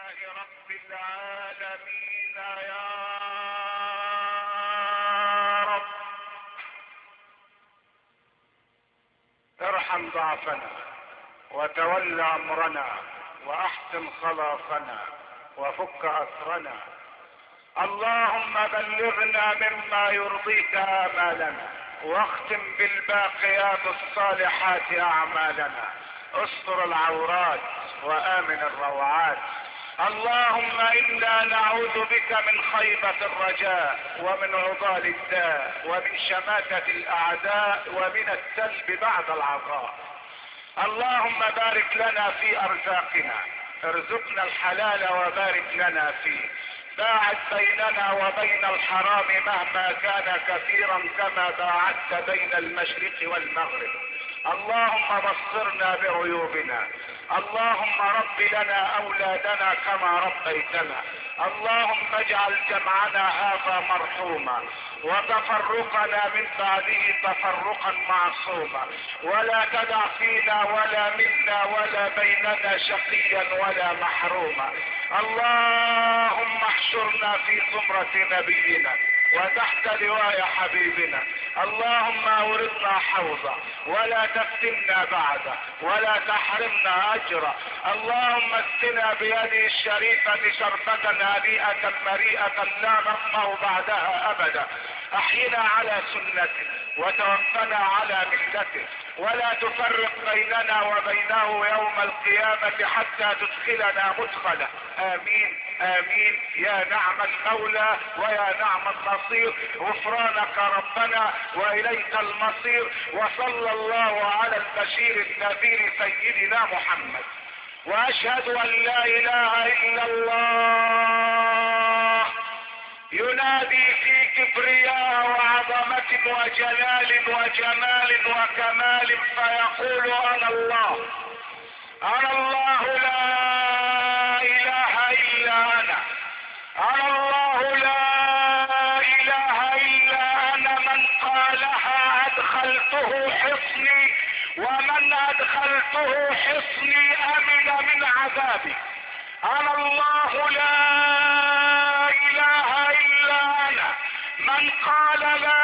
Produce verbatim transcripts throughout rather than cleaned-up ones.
لله رب العالمين يا رب. ارحم ضعفنا وتول امرنا واحسن خلاصنا وفك اسرنا. اللهم بلغنا مما يرضيك امالنا واختم بالباقيات الصالحات اعمالنا. استر العورات وامن الروعات. اللهم انا نعوذ بك من خيبة الرجاء ومن عضال الداء ومن شماتة الاعداء ومن السلب بعد العطاء. اللهم بارك لنا في ارزاقنا، ارزقنا الحلال وبارك لنا فيه. باعد بيننا وبين الحرام مهما كان كثيرا كما باعدت بين المشرق والمغرب. اللهم بصرنا بعيوبنا. اللهم رب لنا اولادنا كما ربيتنا. اللهم اجعل جمعنا هذا مرحوما وتفرقنا من بعده تفرقا معصوما، ولا تدع فينا ولا منا ولا بيننا شقيا ولا محروما. اللهم احشرنا في زمرة نبينا وتحت لواء حبيبنا. اللهم اوردنا حوضه ولا تفتنا بعده ولا تحرمنا اجره. اللهم اسقنا بيده الشريفة شربة هنيئة مريئة لا نظمأ بعدها ابدا. احينا على سنته وتوفنا على ملته، ولا تفرق بيننا وبينه يوم القيامة حتى تدخلنا مدخله. امين امين يا نعم المولى ويا نعم النصير. غفرانك ربنا واليك المصير. وصلى الله على البشير النذير سيدنا محمد. واشهد ان لا اله الا الله ينادي في كبرياء وعظمة وجلال وجمال وكمال فيقول انا الله انا الله لا اله الا انا انا الله لا اله الا انا. من قالها ادخلته حصني ومن ادخلته حصني امن من عذابي. انا الله لا اله الا انا. من قال لا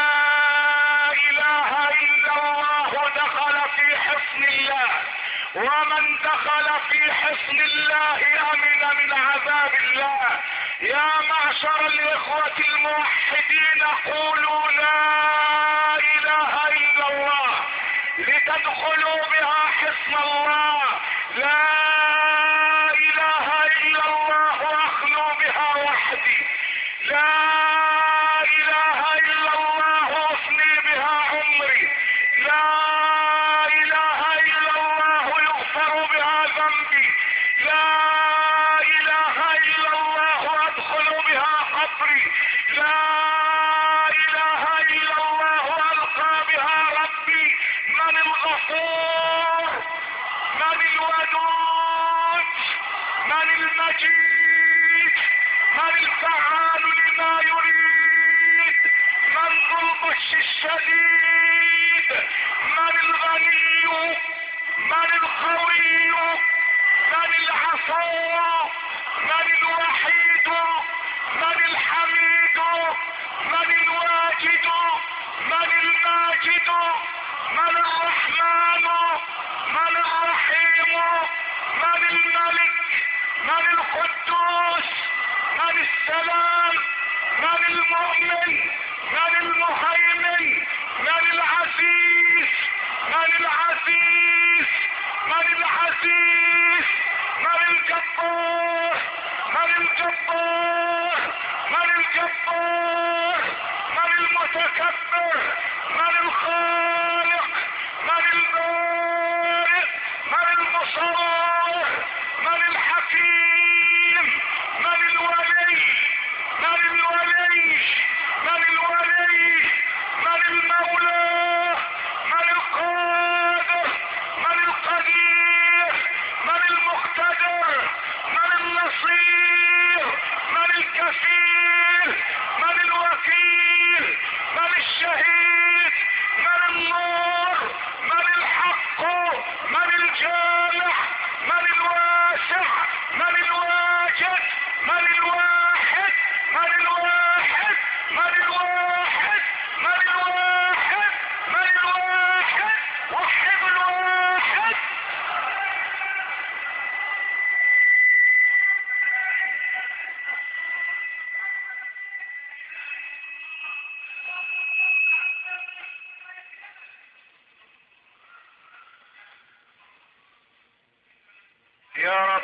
اله الا الله دخل في حصن الله، ومن دخل في حصن الله امن من عذاب الله. يا معشر الاخوة الموحدين قولوا لا اله الا الله لتدخلوا بها حصن الله. لا اله الا الله اخلو بها وحدي. لا اله الا الله افني بها عمري. لا اله الا الله يغفر بها ذنبي. لا اله الا الله ادخل بها قبري. لا اله الا الله القى بها ربي. من الغفور؟ من الودود؟ من المجيد؟ من الفعال لما يريد؟ من ذو البطش الشديد؟ من الغني؟ من القوي؟ من العفو؟ من الوحيد؟ من الحميد؟ من الواجد؟ من الماجد؟ من الرحمن؟ من الرحيم؟ من الملك؟ من القدوس؟ من السلام؟ من المؤمن؟ من المهيمن؟ من العزيز؟ من العزيز؟ من العزيز؟ من الجبار؟ من الجبار؟ من الجبار؟ من المتكبر؟ من الخالق؟ من البارئ؟ من المصور؟ من الحكيم؟ من الولي؟ من الولي؟ من الولي؟ من المولى؟ من القادر؟ من القدير؟ من المقتدر؟ من النصير؟ من الكفيل؟ من الوكيل؟ من الشهيد؟ من النور؟ من الحق؟ من الجامع؟ من الواسع؟ من الواسع؟ الماجد؟ من الواحد؟ من الواحد؟ من الواحد؟ من الواحد؟ من الواحد؟ وحد الواحد. يا رب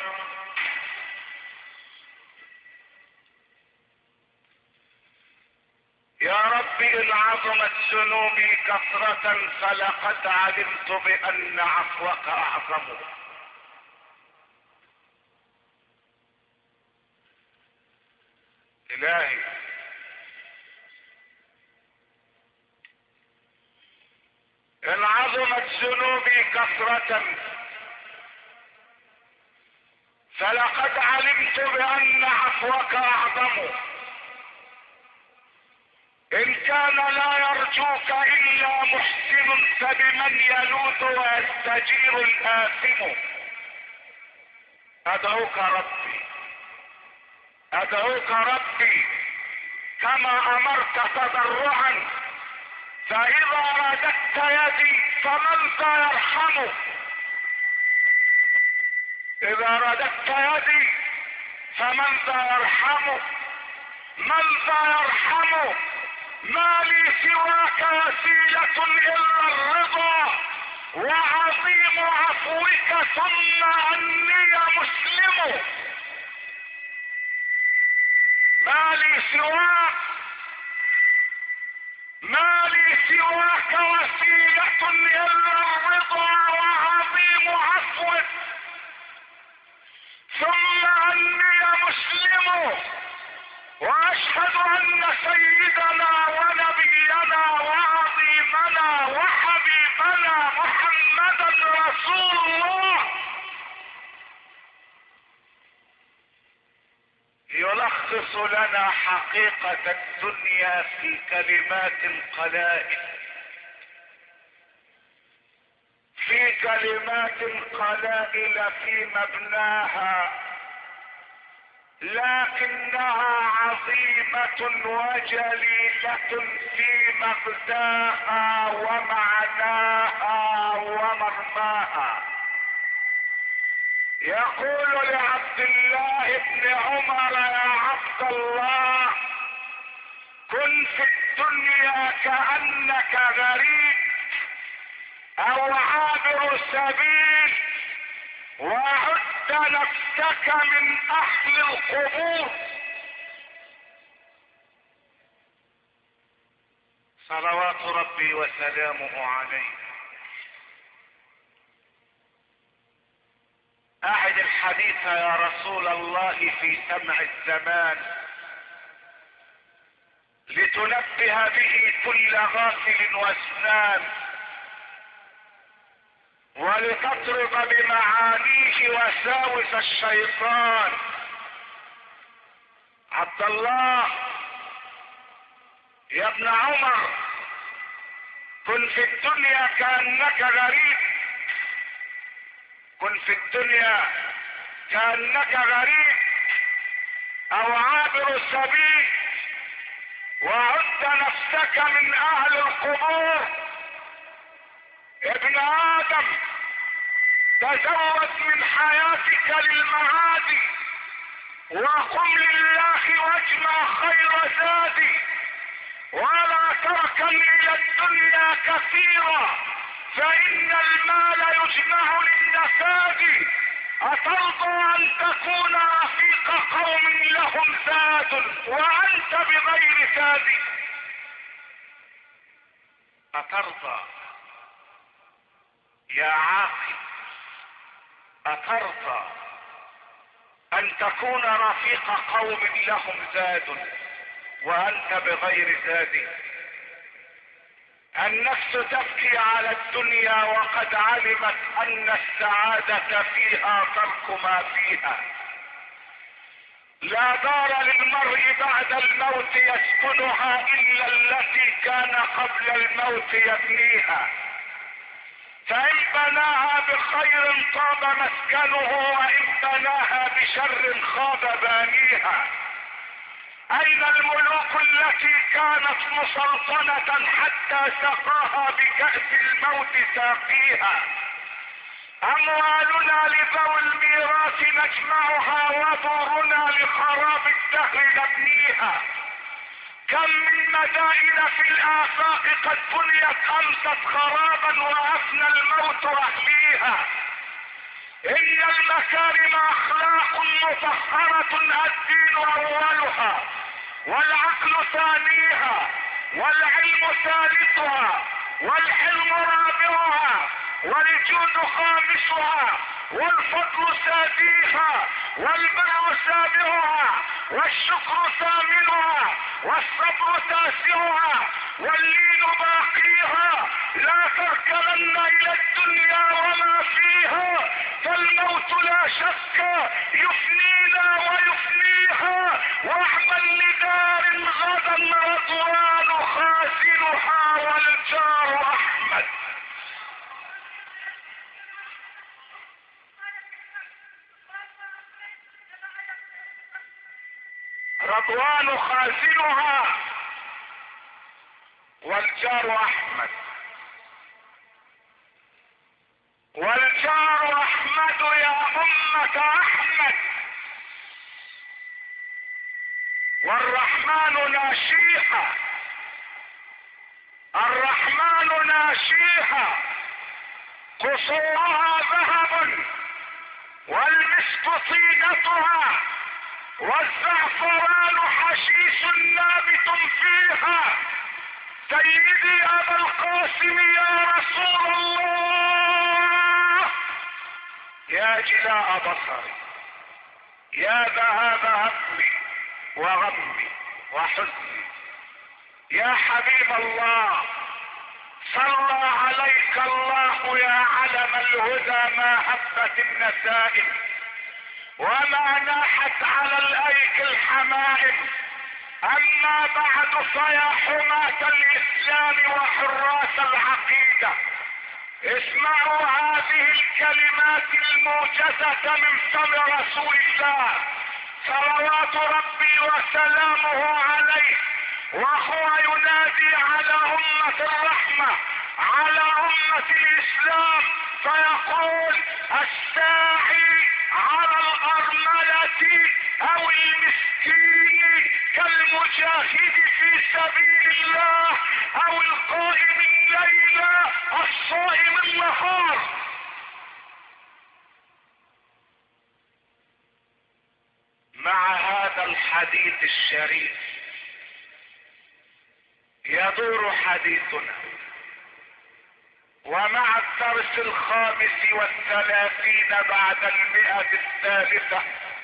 يا رب إن عظمت ذنوبي كثرة فلقد علمت بأن عفوك أعظم. إلهي إن عظمت ذنوبي كثرة فلقد علمت بأن عفوك أعظم. إن كان لا يرجوك إلا محسن فبمن يلوذ ويستجير الآثم. أدعوك ربي أدعوك ربي كما أمرت تضرعا، فإذا رددت يدي فمن ذا يرحمه؟ إذا رددت يدي فمن ذا يرحمه؟ من ذا يرحمه؟ ما لي سواك وسيلة إلا الرضا وعظيم عفوك ثم أني مسلم. ما لي سواك ما لي سواك وسيلة إلا الرضا وعظيم عفوك ثم أني مسلم. واشهد ان سيدنا ونبينا وعظيمنا وحبيبنا محمدا رسول الله يلخص لنا حقيقة الدنيا في كلمات قلائل في كلمات قلائل في مبناها، لكنها عظيمة وجليلة في مغزاها ومعناها ومرماها. يقول لعبد الله بن عمر: يا عبد الله، كن في الدنيا كأنك غريب او عابر سبيل، وعد نفسك من اهل القبور. صلوات ربي وسلامه عليه. اعد الحديث يا رسول الله في سمع الزمان لتنبه به كل غافل واسنان، ولتطرد بمعانيه وساوس الشيطان. عبد الله يا ابن عمر، كن في الدنيا كأنك غريب كن في الدنيا كأنك غريب او عابر سبيل، وعد نفسك من اهل القبور. يا ابن ادم، تزود من حياتك للمعاد، وقم لله واجمع خير زادي، ولا تركن الى الدنيا كثيرا فان المال يجمع للنفاد. اترضى ان تكون رفيق قوم لهم زاد وانت بغير زاد؟ اترضى يا عاقل، أترضى أن تكون رفيق قوم لهم زاد وأنت بغير زاد؟ النفس تبكي على الدنيا وقد علمت أن السعادة فيها ترك ما فيها. لا دار للمرء بعد الموت يسكنها إلا التي كان قبل الموت يبنيها، فإن بناها بخير طاب مسكنه، وإن بناها شر خاب بانيها. اين الملوك التي كانت مسلطنة حتى سقاها بكأس الموت ساقيها؟ اموالنا لذوي الميراث نجمعها ودورنا لخراب الدهر نبنيها. كم من مدائن في الافاق قد بنيت امست خرابا وافنى الموت اهليها. ان المكارم اخلاق مطهرة الدين اولها والعقل ثانيها والعلم ثالثها والحلم رابعها والجود خامسها والفضل ساديها والبر سابعها والشكر ثامنها والصبر تاسعها واللين باقيها. لا تركنن الى الدنيا وما فيها فالموت لا شك يفنينا ويفنيها. واعمل لدار غدا رضوان خازنها والجار احمد. رضوان خازنها والجار احمد. والجار احمد يا امة احمد. والرحمن ناشيها الرحمن ناشيها. قصورها ذهب والمسك طينتها والزعفران حشيش نابت فيها. سيدي ابا القاسم يا رسول الله، يا جلاء بصري، يا ذهاب همي وغمي وحزني، يا حبيب الله، صلى عليك الله يا علم الهدى ما هبت النسائم وما ناحت على الايك الحمائم. اما بعد فيا حماة الاسلام وحراس العقيدة، اسمعوا هذه الكلمات الموجزة من فم رسول الله صلوات ربي وسلامه عليه، وهو ينادي على امة الرحمة، على امة الاسلام، فيقول: الساعي على الارملة او المسكين كالمجاهد في سبيل الله او القائم الليل الصائم النهار. مع هذا الحديث الشريف يدور حديثنا، ومع الدرس الخامس والثلاثين بعد المئة الثالثة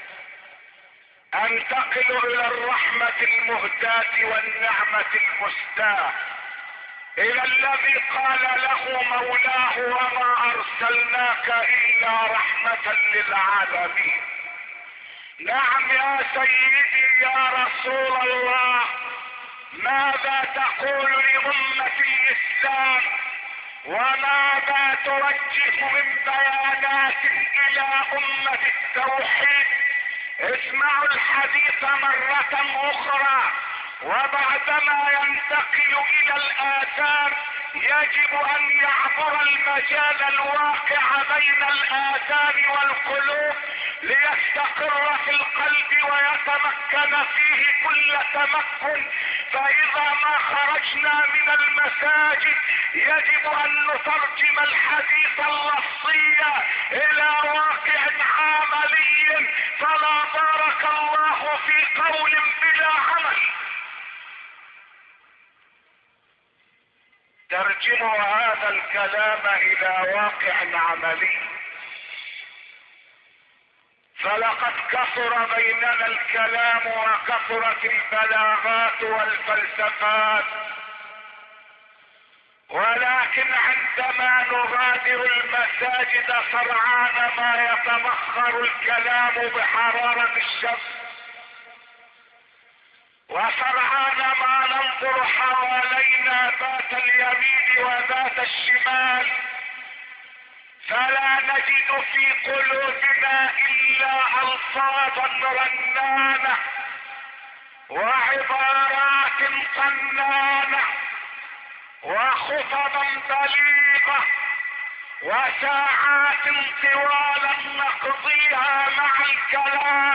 انتقل الى الرحمة المهداة والنعمة المستاة، الى الذي قال له مولاه: وما ارسلناك الا رحمة للعالمين. نعم يا سيدي يا رسول الله، ماذا تقول لأمة الإسلام وماذا توجه من بيانات إلى أمة التوحيد؟ اسمعوا الحديث مرة أخرى، وبعدما ينتقل إلى الآثار يجب أن يعبر المجال الواقع بين الآثار والقلوب ليستقر في القلب ويتمكن فيه كل تمكن. فإذا ما خرجنا من المساجد يجب أن نترجم الحديث اللفظي إلى واقع عملي، فلا بارك الله في قول بلا عمل. ترجم هذا الكلام الى واقع عملي، فلقد كثر بيننا الكلام وكثرت البلاغات والفلسفات، ولكن عندما نغادر المساجد سرعان ما يتبخر الكلام بحرارة الشمس، وسرعان ما ننظر حوالينا ذات اليمين وذات الشمال فلا نجد في قلوبنا الا الفاظا رنانة وعبارات قنانة وخطبا بليغة وساعات طوالا نقضيها مع الكلام،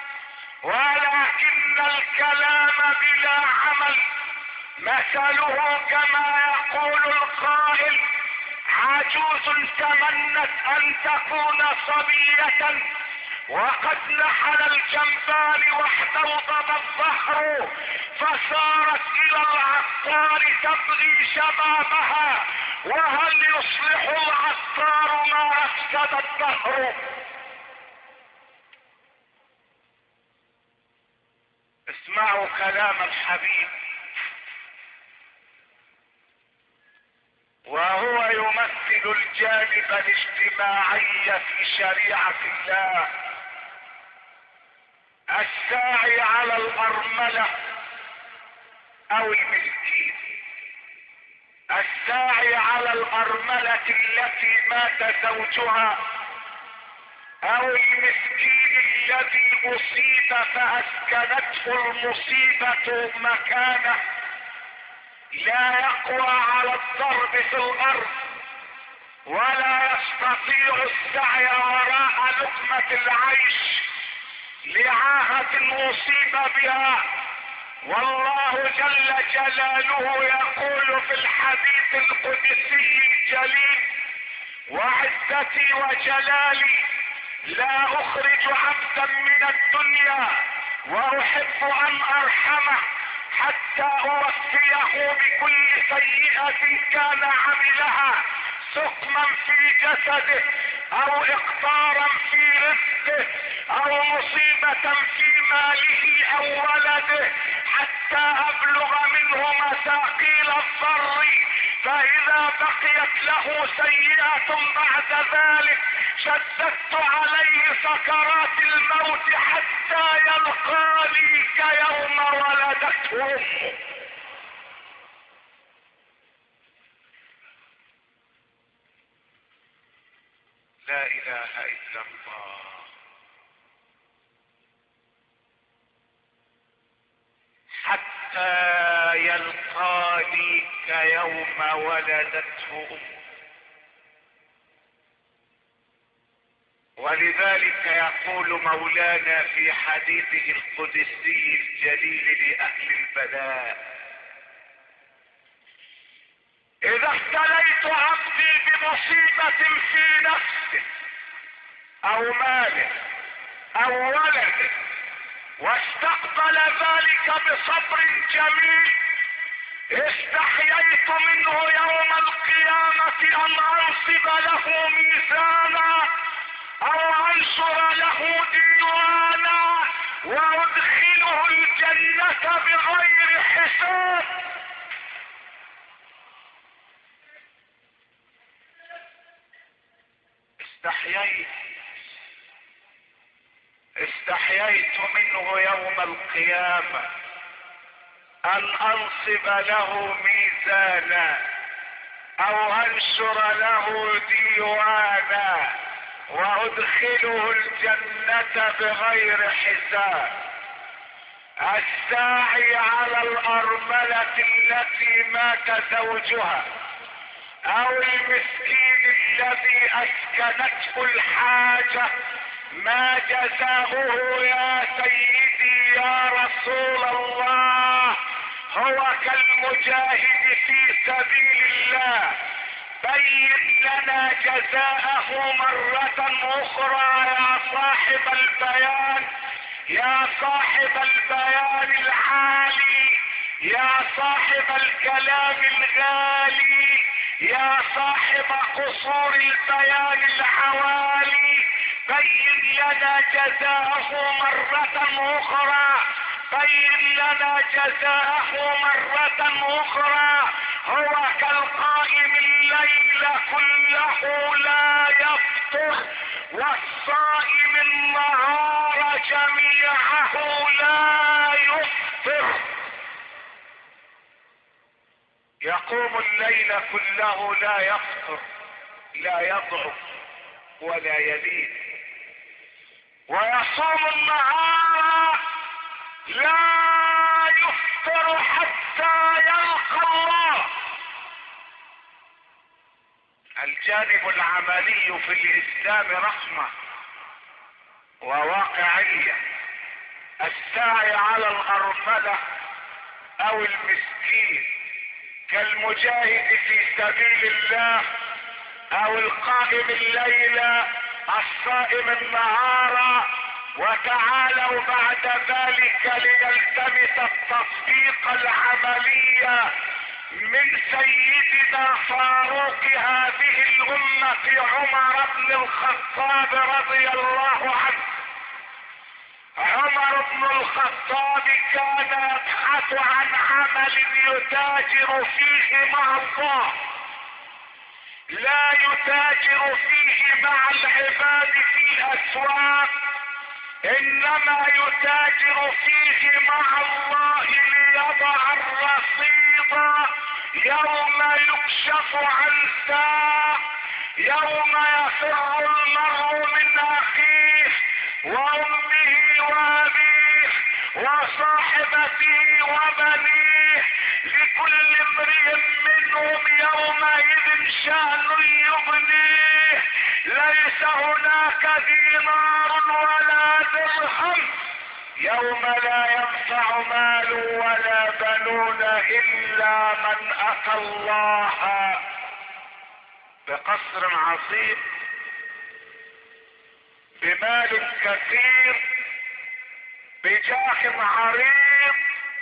ولكن الكلام بلا عمل مثله كما يقول القائل: عجوز تمنت ان تكون صبية وقد نحل الجنبان واحتوضب الظهر، فصارت الى العطار تبغي شبابها، وهل يصلح العطار ما افسد الدهر؟ اسمعوا كلام الحبيب وهو يمثل الجانب الاجتماعي في شريعة الله. الساعي على الارملة او المسكين، الساعي على الارملة التي مات زوجها او المسكين الذي اصيب فاسكنته المصيبة مكانه، لا يقوى على الضرب في الارض ولا يستطيع السعي وراء لقمة العيش لعاهة اصيب بها. والله جل جلاله يقول في الحديث القدسي الجليل: وعزتي وجلالي لا اخرج عبدا من الدنيا واحب ان ارحمه حتى اوفيه بكل سيئة كان عملها، سقما في جسده او اقطارا في رزقه او مصيبة في ماله او ولده، حتى ابلغ منه مثاقيل الضر، فاذا بقيت له سيئة بعد ذلك شددت عليه سكرات الموت حتى يلقاني كيوم ولدته امه. لا اله الا الله. حتى يلقاني كيوم ولدته امه. ولذلك يقول مولانا في حديثه القدسي الجليل لأهل البلاء: إذا ابتليت عبدي بمصيبة في نفسه أو ماله أو ولده واستقبل ذلك بصبر جميل، استحييت منه يوم القيامة أن أنصب له ميزانا او انشر له ديوانا وادخله الجنة بغير حساب. استحييت استحييت منه يوم القيامة ان انصب له ميزانا او انشر له ديوانا وادخله الجنة بغير حساب. الساعي على الارملة التي مات زوجها او المسكين الذي اسكنته الحاجة، ما جزاؤه يا سيدي يا رسول الله؟ هو كالمجاهد في سبيل الله. بين لنا جزاءه مرة اخرى يا صاحب البيان، يا صاحب البيان العالي، يا صاحب الكلام الغالي، يا صاحب قصور البيان العوالي. بين لنا جزاءه مرة اخرى، بين لنا جزاءه مرة اخرى. هو كالقائم الليل كله لا يفطر والصائم النهار جميعه لا يفطر. يقوم الليل كله لا يفطر، لا يضعف ولا يلين، ويصوم النهار لا يفطر حتى يلقى الله. الجانب العملي في الاسلام رحمة وواقعية. السعي على الارملة او المسكين كالمجاهد في سبيل الله او القائم الليل الصائم النهار. وتعالوا بعد ذلك لنلتمس التطبيق العملي من سيدنا فاروق هذه الامة عمر بن الخطاب رضي الله عنه. عمر بن الخطاب كان يبحث عن عمل يتاجر فيه مع الله، لا يتاجر فيه مع العباد في الاسواق، انما يتاجر فيه مع الله ليضع الرصيد يوم يكشف عن ساق، يوم يفر المرء من اخيه وامه وابيه وصاحبته وبنيه، لكل امرئ منهم يومئذ شأن يغنيه، ليس هناك دينار ولا درهم يوم لا ينفع مال ولا بنون الا من اتى الله بقصر عظيم بمال كثير بجاه عريض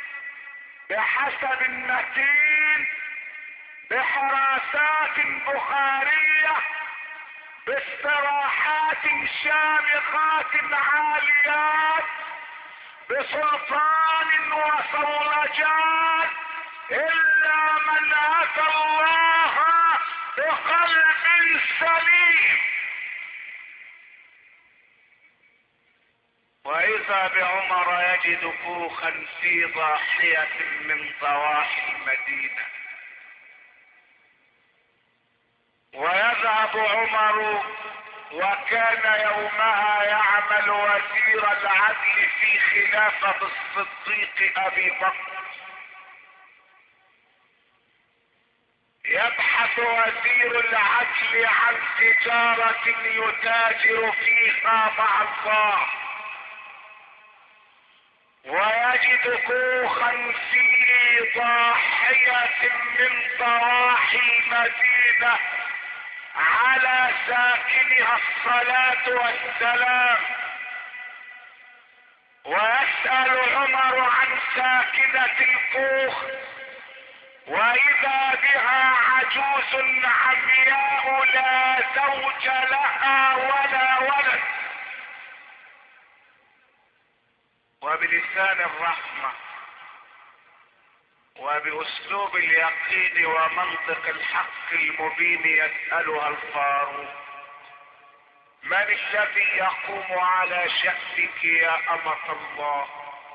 بحسب متين بحراسات بخارية باستراحات شامخات عاليات بسلطان وصولجات، الا من اتى الله بقلب سليم. واذا بعمر يجد كوخا في ضاحية من ضواحي المدينة، ويذهب عمر وكان يومها يعمل وزير العدل في خلافة الصديق ابي بكر. يبحث وزير العدل عن تجارة يتاجر فيها مع الله، ويجد كوخا في ضاحية من ضواحي المدينة على ساكنها الصلاة والسلام. ويسأل عمر عن ساكنة الكوخ، واذا بها عجوز عمياء لا زوج لها ولا ولد. وبلسان الرحمة وباسلوب اليقين ومنطق الحق المبين يسألها الفاروق: من الذي يقوم على شأنك يا أمة الله؟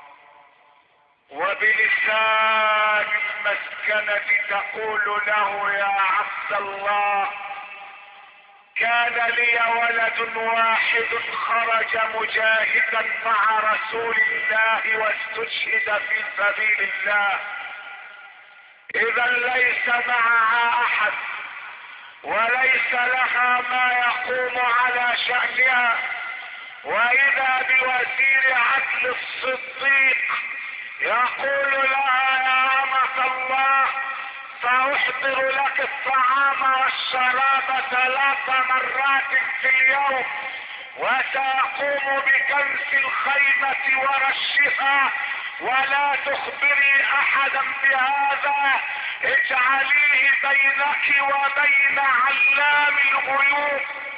وبلسان المسكنة تقول له: يا عبد الله، كان لي ولد واحد خرج مجاهدا مع رسول الله واستشهد في سبيل الله، اذا ليس معها احد وليس لها ما يقوم على شأنها. واذا بوزير عدل الصديق يقول لها: يا أمة الله، سأحضر لك الطعام والشراب ثلاث مرات في اليوم، وسأقوم بكنس الخيمة ورشها، ولا تخبري احدا بهذا، اجعليه بينك وبين علام الغيوب.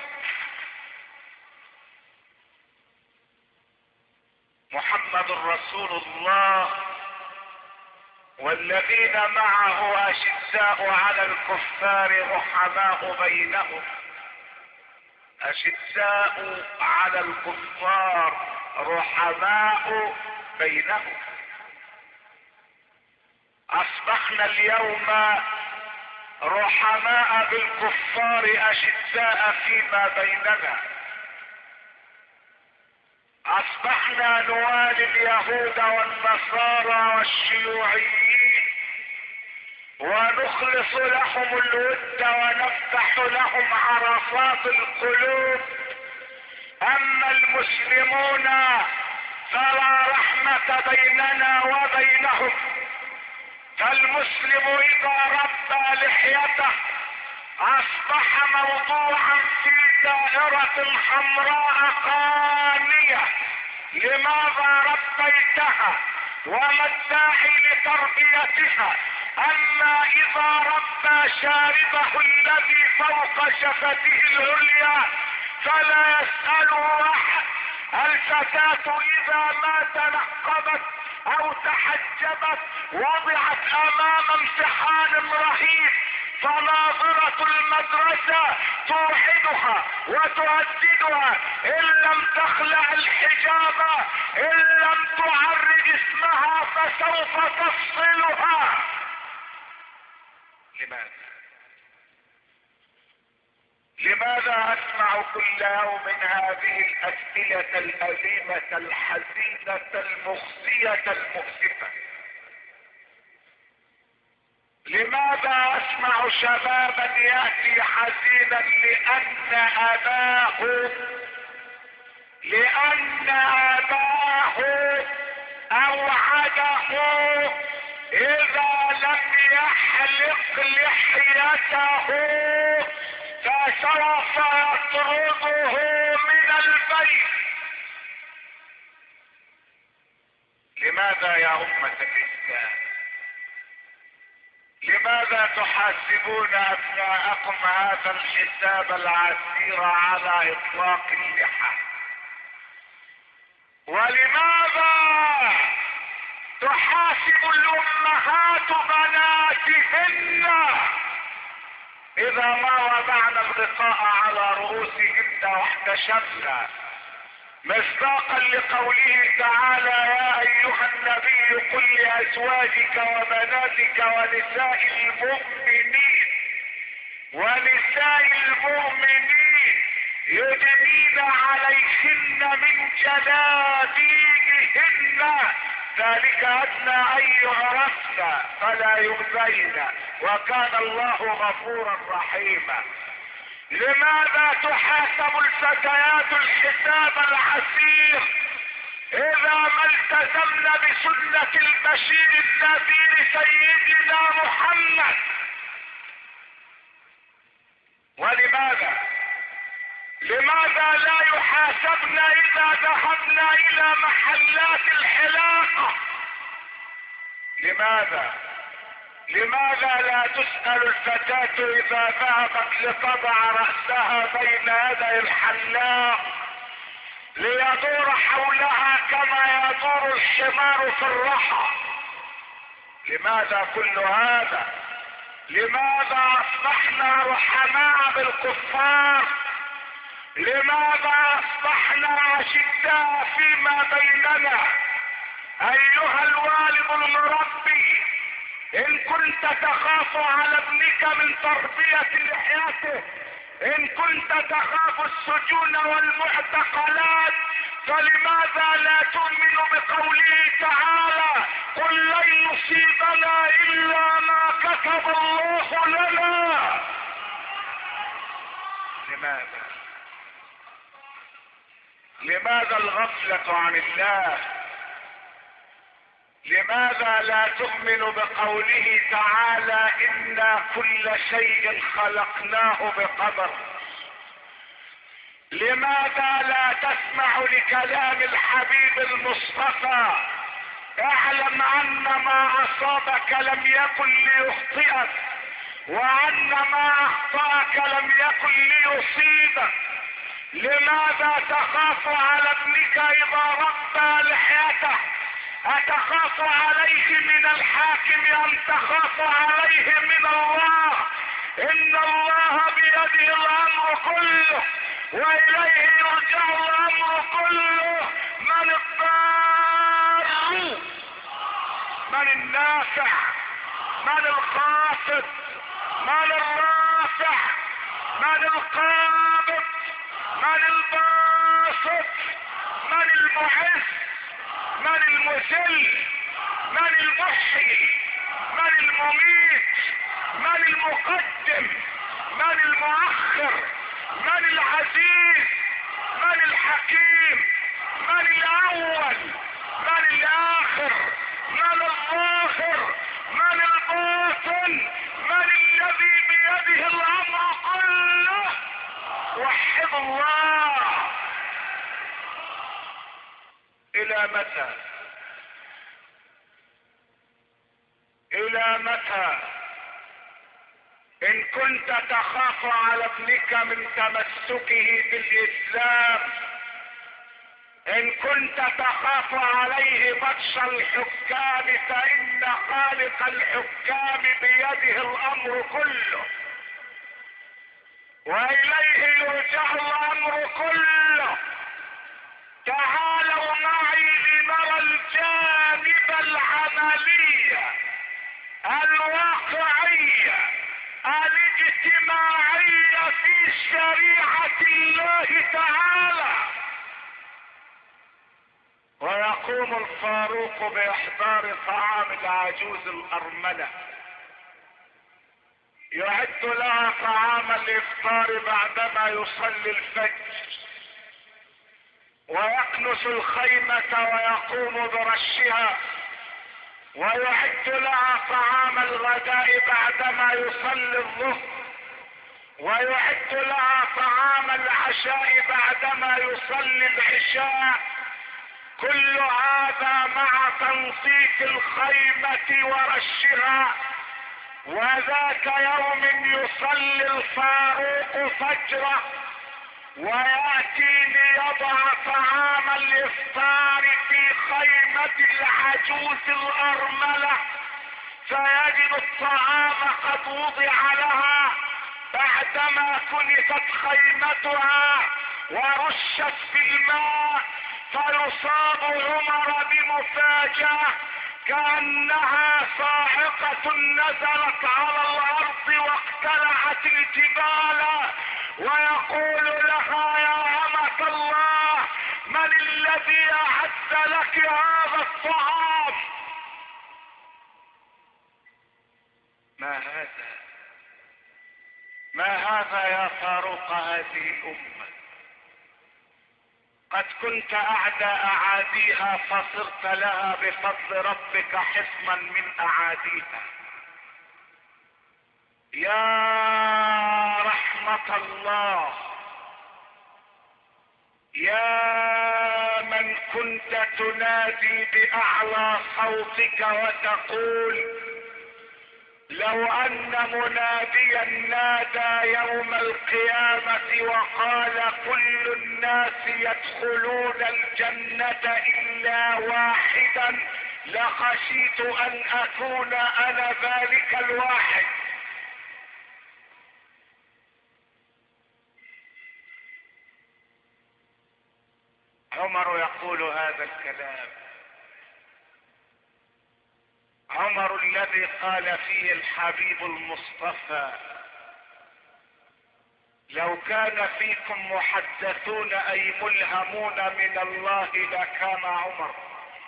محمد رسول الله والذين معه اشداء على الكفار رحماء بينهم. اشداء على الكفار رحماء بينهم. اصبحنا اليوم رحماء بالكفار اشداء فيما بيننا. اصبحنا نوالي اليهود والنصارى والشيوعيين ونخلص لهم الود ونفتح لهم عرفات القلوب. اما المسلمون فلا رحمة بيننا وبينهم. فالمسلم اذا ربى لحيته اصبح موضوعا في دائرة حمراء قانية. لماذا ربيتها؟ وما الداعي لتربيتها؟ اما اذا ربى شاربه الذي فوق شفته العليا فلا يسأله احد. الفتاة اذا ما تنقبت او تحجبت وضعت امام امتحان رهيب، فناظرة المدرسة توحدها وتهددها ان لم تخلع الحجاب، ان لم تعرج اسمها فسوف تفصلها. لماذا؟ لماذا اسمع كل يوم هذه الاسئلة الاليمة الحزينة المخزية المؤسفة؟ لماذا اسمع شبابا ياتي حزينا لان اباه لان اباه اوعده اذا لم يحلق لحيته فسوف يطرده من البيت؟ لماذا يا امة الاسلام؟ لماذا تحاسبون ابناءكم هذا الحساب العسير على اطلاق اللحى؟ ولماذا تحاسب الامهات بناتهن اذا ما وضعنا الغطاء على رؤوسهن واحتشمنا، مصداقا لقوله تعالى يا ايها النبي قل لازواجك وبناتك ونساء المؤمنين ونساء المؤمنين يدنين عليهن من جلابيبهن ذلك ادنى ان يعرفن فلا يؤذين وكان الله غفورا رحيما. لماذا تحاسب الفتيات الحساب العسير اذا ما التزمن بسنة البشير النذير سيدنا محمد؟ ولماذا لماذا لا يحاسبن اذا ذهبنا الى محلات الحلاقة؟ لماذا لماذا لا تسأل الفتاة اذا ذهبت لتضع رأسها بين يدي الحلاق ليدور حولها كما يدور الحمار في الرحى؟ لماذا كل هذا؟ لماذا اصبحنا رحماء بالكفار؟ لماذا اصبحنا اشداء فيما بيننا؟ ايها الوالد المربي، ان كنت تخاف على ابنك من تربية لحيته، ان كنت تخاف السجون والمعتقلات، فلماذا لا تؤمن بقوله تعالى قل لن يصيبنا الا ما كتب الله لنا؟ لماذا لماذا الغفلة عن الله؟ لماذا لا تؤمن بقوله تعالى إنا كل شيء خلقناه بقدر؟ لماذا لا تسمع لكلام الحبيب المصطفى اعلم ان ما اصابك لم يكن ليخطئك وان ما اخطأك لم يكن ليصيبك؟ لماذا تخاف على ابنك اذا ربى لحيته؟ اتخاف عليه من الحاكم ام تخاف عليه من الله؟ ان الله بيده الامر كله واليه يرجع الامر كله. من الضار؟ من النافع؟ من الخافض؟ من الرافع؟ من القابض؟ من الباسط؟ من المعز؟ من المذل؟ من المحيي؟ من المميت؟ من المقدم؟ من المؤخر؟ من العزيز؟ من الحكيم؟ من الاول؟ من الاخر؟ من الظاهر؟ من الباطن؟ من الذي بيده الامر كله؟ وحد الله. الى متى؟ الى متى؟ ان كنت تخاف على ابنك من تمسكه بالاسلام، ان كنت تخاف عليه بطش الحكام، فان خالق الحكام بيده الامر كله، واليه يرجع الامر كله. تعالوا معي لنرى الجانب العملي الواقعية الاجتماعية في شريعة الله تعالى. ويقوم الفاروق باحضار طعام العجوز الارملة، يعد لها طعام الافطار بعدما يصلي الفجر، ويكنس الخيمة ويقوم برشها، ويعد لها طعام الغداء بعدما يصلي الظهر، ويعد لها طعام العشاء بعدما يصلي العشاء. كل هذا مع تنظيف الخيمة ورشها. وذاك يوم يصلي الفاروق فجره ويأتي ليضع طعام الافطار في خيمة العجوز الارملة، فيجد الطعام قد وضع لها بعدما كنست خيمتها ورشت في الماء. فيصاب عمر بمفاجأة كأنها صاعقة نزلت على الارض واقتلعت الجبال، ويقول لها يا أمة الله من الذي أعد لك هذا الطعام؟ ما هذا؟ ما هذا يا فاروق هذه الأمة؟ قد كنت أعدى أعاديها فصرت لها بفضل ربك حصنا من أعاديها. يا رحمة الله، يا من كنت تنادي بأعلى صوتك وتقول لو ان مناديا نادى يوم القيامة وقال كل الناس يدخلون الجنة الا واحدا لخشيت ان اكون انا ذلك الواحد. عمر يقول هذا الكلام، عمر الذي قال فيه الحبيب المصطفى لو كان فيكم محدثون اي ملهمون من الله لكان عمر.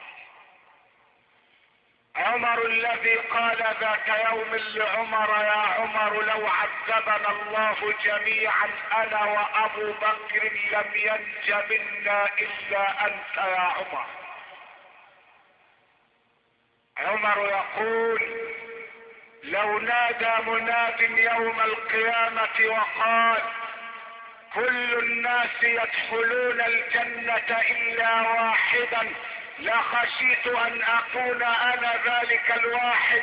عمر الذي قال ذاك يوم لعمر يا عمر لو عذبنا الله جميعا انا وابو بكر لم ينج منا الا انت يا عمر. عمر يقول لو نادى مناد يوم القيامة وقال كل الناس يدخلون الجنة الا واحدا لخشيت ان اكون انا ذلك الواحد.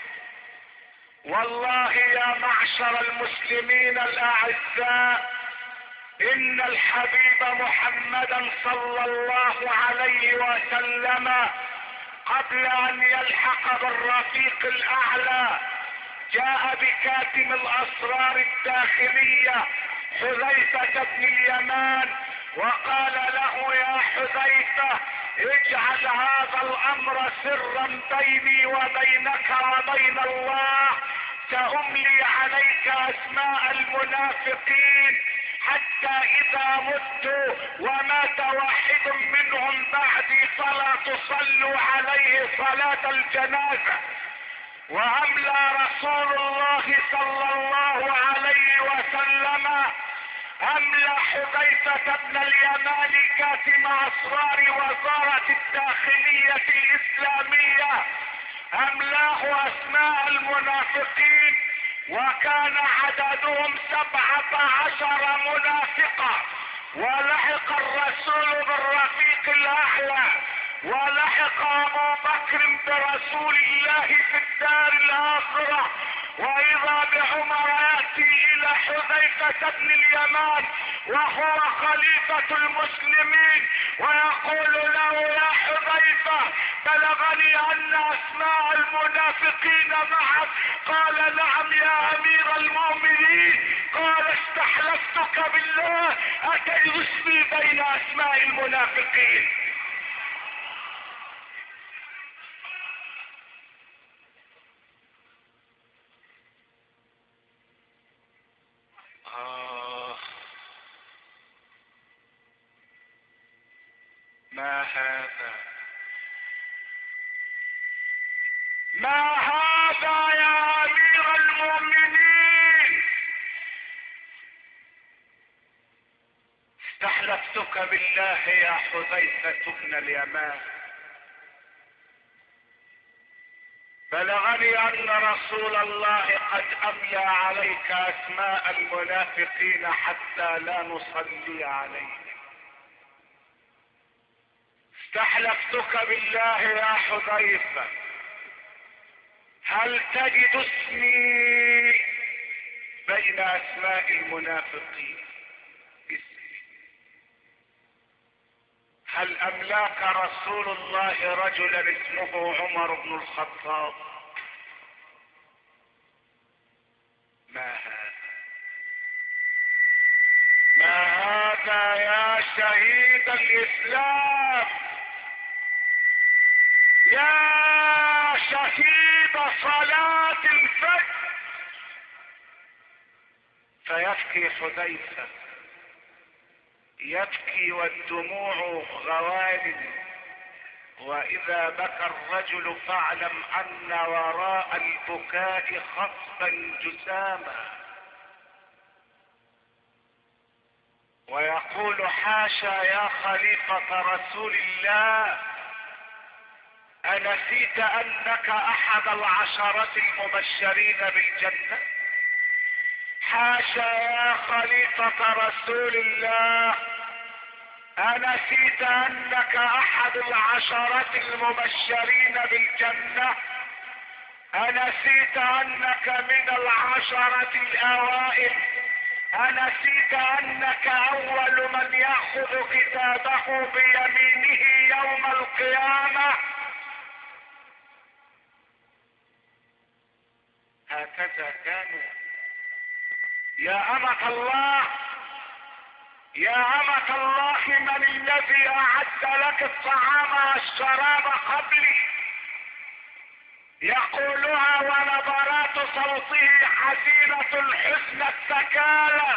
والله يا معشر المسلمين الاعزاء ان الحبيب محمدا صلى الله عليه وسلم قبل ان يلحق بالرفيق الاعلى جاء بكاتم الاسرار الداخلية حذيفة بن اليمان وقال له يا حذيفة اجعل هذا الامر سرا بيني وبينك وبين الله، سأملي عليك اسماء المنافقين حتى اذا مت ومات واحد منهم بعدي فلا تصلوا عليه صلاة الجنازة. واملى رسول الله صلى الله عليه وسلم املى حذيفة بن اليمان كاتم اسرار وزارة الداخلية الاسلامية، املاه اسماء المنافقين، وكان عددهم سبعة عشر منافقا. ولحق الرسول بالرفيق الاعلى، ولحق ابو بكر برسول الله في الدار الاخرة. واذا بعمر ياتي الى حذيفة بن اليمان وهو خليفة المسلمين ويقول له: يا حذيفة، بلغني ان اسماء المنافقين معك. قال: نعم يا امير المؤمنين. قال: استحلفتك بالله اتيت اسمي بين اسماء المنافقين. آه ما هذا ما هذا يا امير المؤمنين؟ استحلفتك بالله يا حذيفة بن اليمان، بلغني ان رسول الله قد املى عليك اسماء المنافقين حتى لا نصلي عليه. استحلفتك بالله يا حذيفة، هل تجد اسمي بين اسماء المنافقين؟ اسمي. هل املاك رسول الله رجلا اسمه عمر بن الخطاب؟ ما هذا ما هذا يا شهيد الاسلام، يا شهيد صلاة الفجر. فيبكي حذيفة، يبكي والدموع غوال. واذا بكى الرجل فاعلم ان وراء البكاء خصبا جساما. ويقول: حاشا يا خليفة رسول الله، أنسيت أنك أحد العشرة المبشرين بالجنة؟ حاشا يا خليفة رسول الله، أنسيت أنك أحد العشرة المبشرين بالجنة؟ أنسيت أنك من العشرة الأوائل؟ أنسيت أنك أول من يأخذ كتابه بيمينه يوم القيامة؟ هكذا كانوا. يا أمة الله، يا أمة الله، من الذي أعد لك الطعام والشراب قبلي؟ يقولها ونبرات صوته حزينة الحزن الثكالى،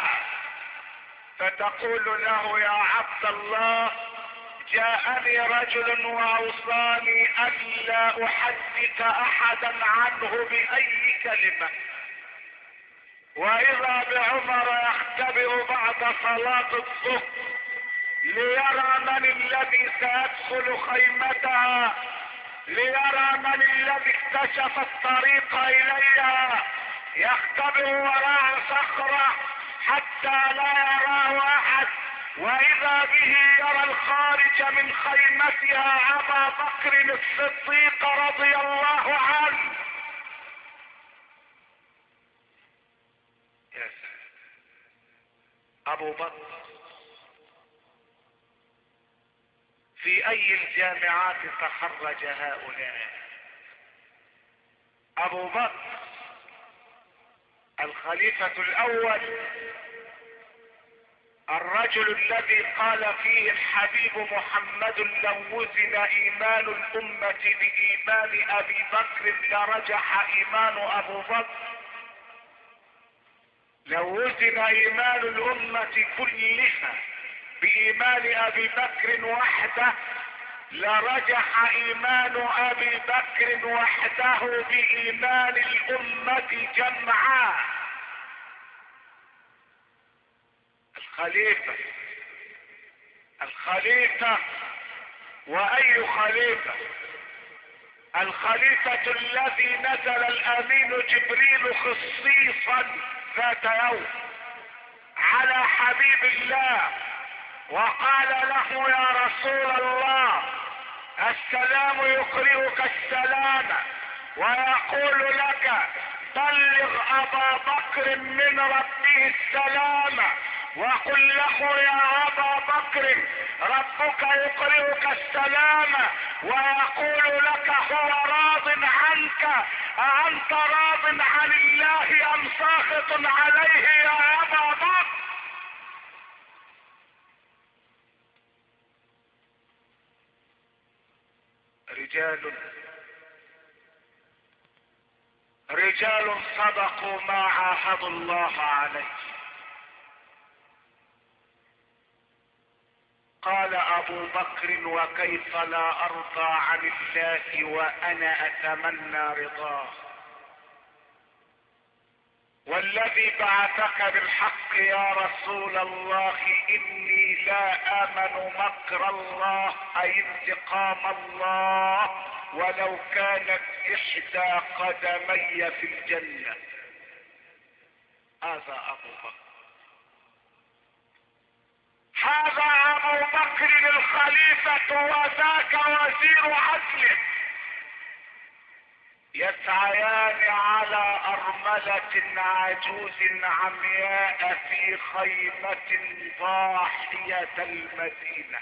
فتقول له: يا عبد الله، جاءني رجل واوصاني الا احدث احدا عنه باي كلمة. واذا بعمر يختبئ بعد صلاة الظهر ليرى من الذي سيدخل خيمتها، ليرى من الذي اكتشف الطريق اليها. يختبئ وراء صخرة حتى لا يراه احد، واذا به يرى الخارج من خيمتها ابا بكر الصديق رضي الله عنه. يا سلام، ابو بكر في اي الجامعات تخرج هؤلاء؟ ابو بكر الخليفة الاول، الرجل الذي قال فيه الحبيب محمد: لو وزن ايمان الامة بايمان ابي بكر لرجح ايمان ابو بكر. لو وزن ايمان الامة كلها بايمان ابي بكر وحده لرجح ايمان ابي بكر وحده بايمان الامة جمعاء. الخليفة الخليفة واي خليفة؟ الخليفة الذي نزل الامين جبريل خصيصا ذات يوم على حبيب الله وقال له يا رسول الله السلام يقرئك السلام ويقول لك بلغ ابا بكر من ربه السلام وقل له يا ابا بكر ربك يقرئك السلام ويقول لك هو راض عنك، أأنت راض عن الله ام ساخط عليه يا ابا بكر؟ رجال رجال صدقوا ما عاهدوا الله عليه. قال ابو بكر وكيف لا ارضى عن الله وانا اتمنى رضاه، والذي بعثك بالحق يا رسول الله اني لا امن مكر الله اي انتقام الله ولو كانت احدى قدمي في الجنة. هذا ابو بكر، هذا ابو بكر الخليفة وذاك وزير عدله يسعيان على ارملة عجوز عمياء في خيمة ضاحية المدينة.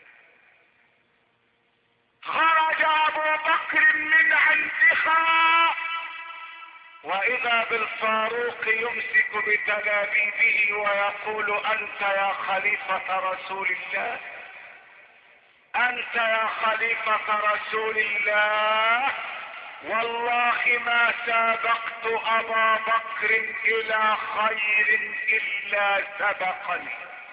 خرج ابو بكر من عندها واذا بالفاروق يمسك بتلابيبه ويقول انت يا خليفة رسول الله، انت يا خليفة رسول الله، والله ما سابقت ابا بكر الى خير الا سبقني.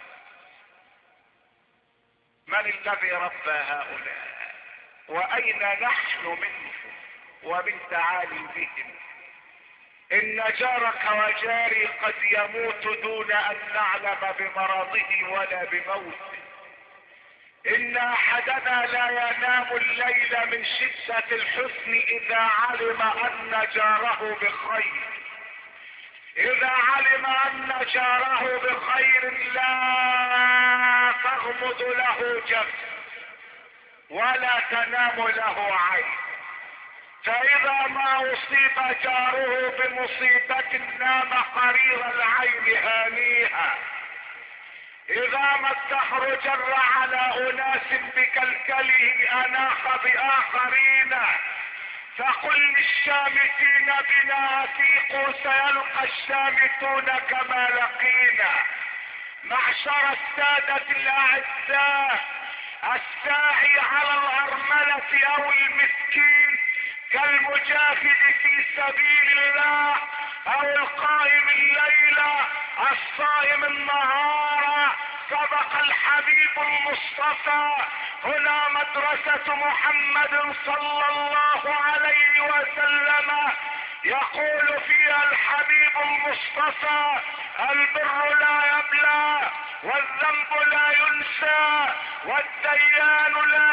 من الذي ربى هؤلاء واين نحن منهم ومن تعالي بهم؟ ان جارك وجاري قد يموت دون ان نعلم بمرضه ولا بموته. ان احدنا لا ينام الليل من شدة الحزن اذا علم ان جاره بخير، اذا علم ان جاره بخير لا تغمض له جنب ولا تنام له عين. فاذا ما اصيب جاره بمصيبة نام قرير العين هانيها. اذا ما الدهر جر على اناس بكلكله اناخ باخرين، فقل للشامتين بنا افيقوا سيلقى الشامتون كما لقينا. معشر السادة الاعزاء، الساعي على الارملة او المسكين كالمجاهد في سبيل الله او القائم الليل الصائم النهار. سبق الحبيب المصطفى. هنا مدرسة محمد صلى الله عليه وسلم يقول فيها الحبيب المصطفى البر لا يبلى والذنب لا ينسى والديان لا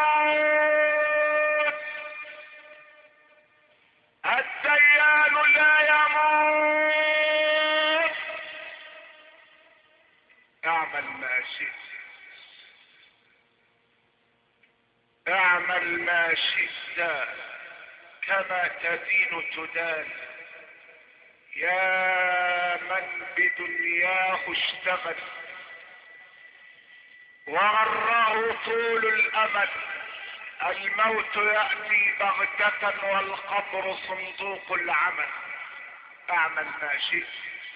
يموت. الديان لا يموت. اعمل ما شئت، اعمل ما شئت كما تدين تدان. يا من بدنياه اشتغل وغره طول الامل، الموت يأتي بغتة والقبر صندوق العمل. اعمل ما شئت،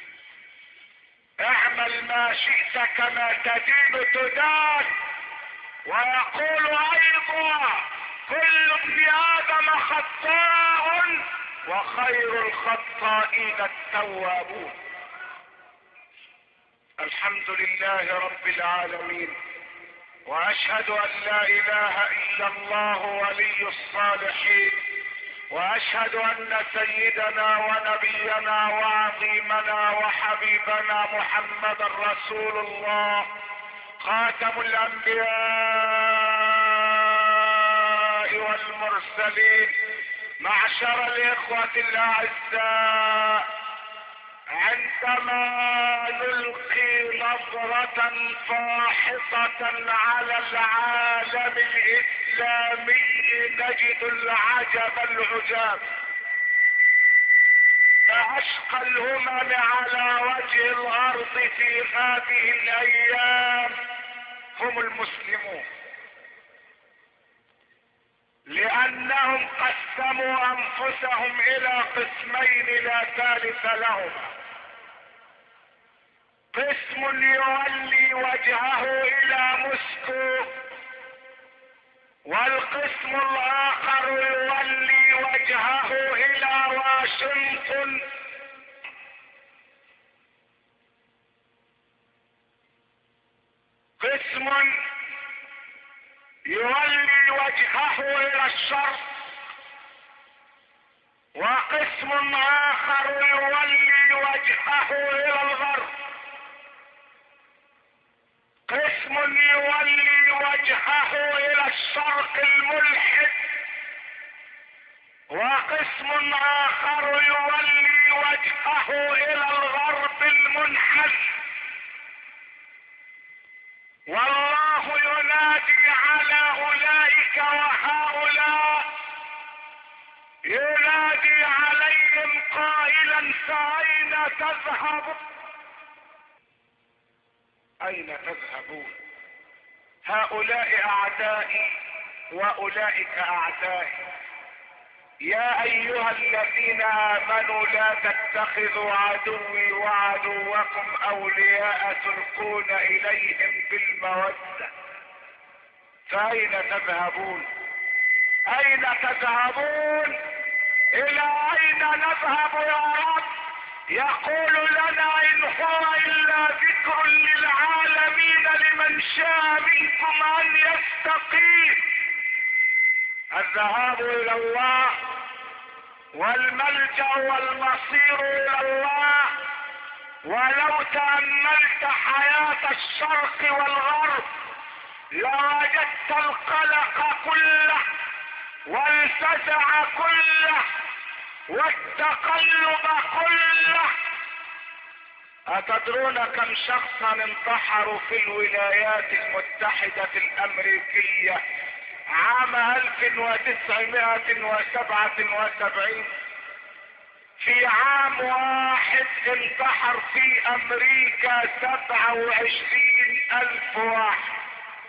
اعمل ما شئت كما تدين تدان. ويقول ايضا كل ابن ادم خطاء وخير الخطائين التوابون. الحمد لله رب العالمين، واشهد ان لا اله الا الله ولي الصالحين، واشهد ان سيدنا ونبينا وعظيمنا وحبيبنا محمد رسول الله خاتم الانبياء والمرسلين. معشر الاخوة الاعزاء، عندما نلقي نظرة فاحصة على العالم الاسلامي نجد العجب العجاب. فاشقى الامم على وجه الارض في هذه الايام هم المسلمون، لانهم قسموا انفسهم الى قسمين لا ثالث لهما. قسم يولي وجهه الى موسكو، والقسم الاخر يولي وجهه الى واشنطن. قسم يولي وجهه الى الشرق، وقسم اخر يولي وجهه الى الغرب. قسم يولي وجهه الى الشرق الملحد، وقسم اخر يولي وجهه الى الغرب المنحل. والله ينادي على اولئك وهؤلاء، ينادي عليهم قائلا: فأين تذهبون؟ اين تذهبون؟ هؤلاء اعدائي واولئك اعدائي. يا ايها الذين امنوا لا تتخذوا عدوي وعدوكم اولياء تلقون اليهم بالمودة. فاين تذهبون؟ اين تذهبون؟ الى اين نذهب يا رب؟ يقول لنا: ان هو الا ذكر للعالمين لمن شاء منكم ان يستقيم. الذهاب الى الله والملجأ والمصير الى الله. ولو تأملت حياة الشرق والغرب لوجدت القلق كله والفزع كله والتقلب كله. أتدرون كم شخصا انتحروا في الولايات المتحدة الأمريكية عام ألف وتسعمائة وسبعة وسبعين؟ في عام واحد انتحر في أمريكا سبعة وعشرين ألف واحد.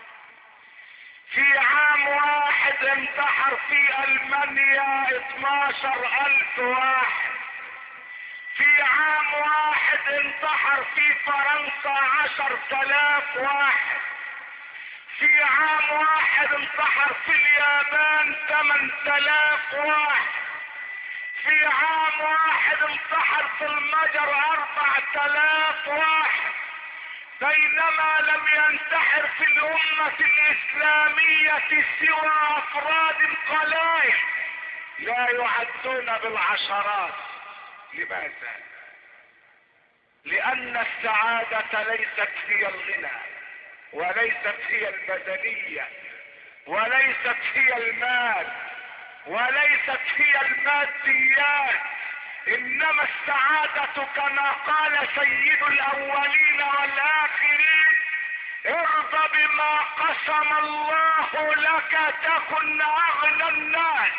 في عام واحد انتحر في ألمانيا اثناشر ألف واحد. في عام واحد انتحر في فرنسا عشر تلاف واحد. في عام واحد انتحر في اليابان ثمان تلاف واحد. في عام واحد انتحر في المجر أربع تلاف واحد. بينما لم ينتحر في الأمة الإسلامية سوى أفراد قلائل لا يعدون بالعشرات. لماذا؟ لأن السعادة ليست هي الغنى، وليست هي المدنية، وليست هي المال، وليست هي الماديات. انما السعادة كما قال سيد الاولين والاخرين: ارض بما قسم الله لك تكن اغنى الناس.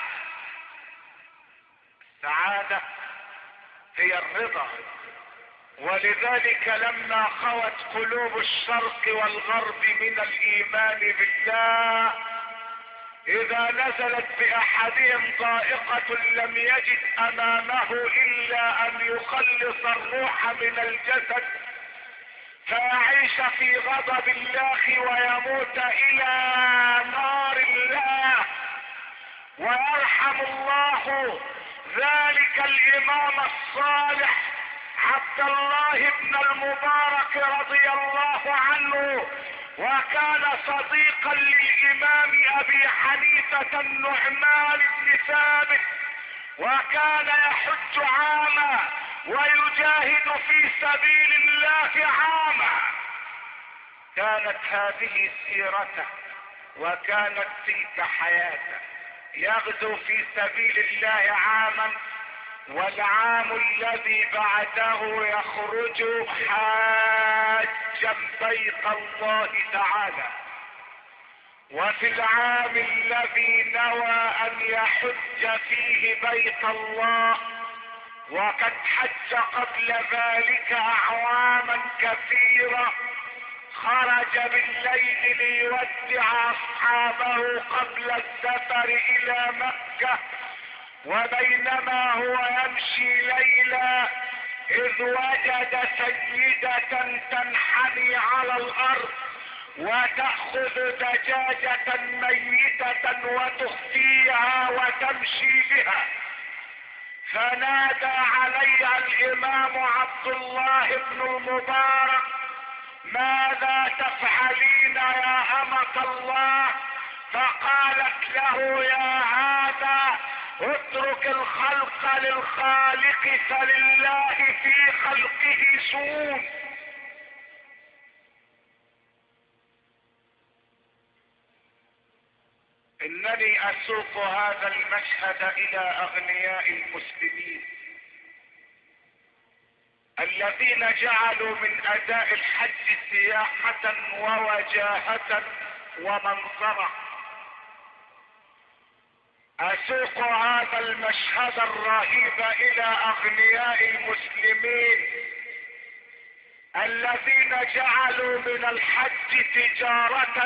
السعادة هي الرضا. ولذلك لما خوت قلوب الشرق والغرب من الايمان بالله، اذا نزلت باحدهم ضائقة لم يجد امامه الا ان يخلص الروح من الجسد فيعيش في غضب الله ويموت الى نار الله. ويرحم الله ذلك الامام الصالح عبد الله بن المبارك رضي الله عنه، وكان صديقا للامام ابي حنيفة النعمان بن ثابت، وكان يحج عاما ويجاهد في سبيل الله عاما. كانت هذه سيرته وكانت تلك حياته، يغزو في سبيل الله عاما، والعام الذي بعده يخرج حاجا بيت الله تعالى. وفي العام الذي نوى ان يحج فيه بيت الله، وقد حج قبل ذلك اعواما كثيرة، خرج بالليل ليودع اصحابه قبل السفر الى مكة، وبينما هو يمشي ليلا اذ وجد سيدة تنحني على الارض وتأخذ دجاجة ميتة وتخفيها وتمشي بها، فنادى عليها الامام عبد الله بن المبارك: ماذا تفعلين يا أمة الله؟ فقالت له: يا هذا اترك الخلق للخالق، فلله في خلقه شؤون. انني اسوق هذا المشهد الى اغنياء المسلمين الذين جعلوا من اداء الحج سياحة ووجاهة ومنظرة. اسوق هذا المشهد الرهيب الى اغنياء المسلمين الذين جعلوا من الحج تجارة،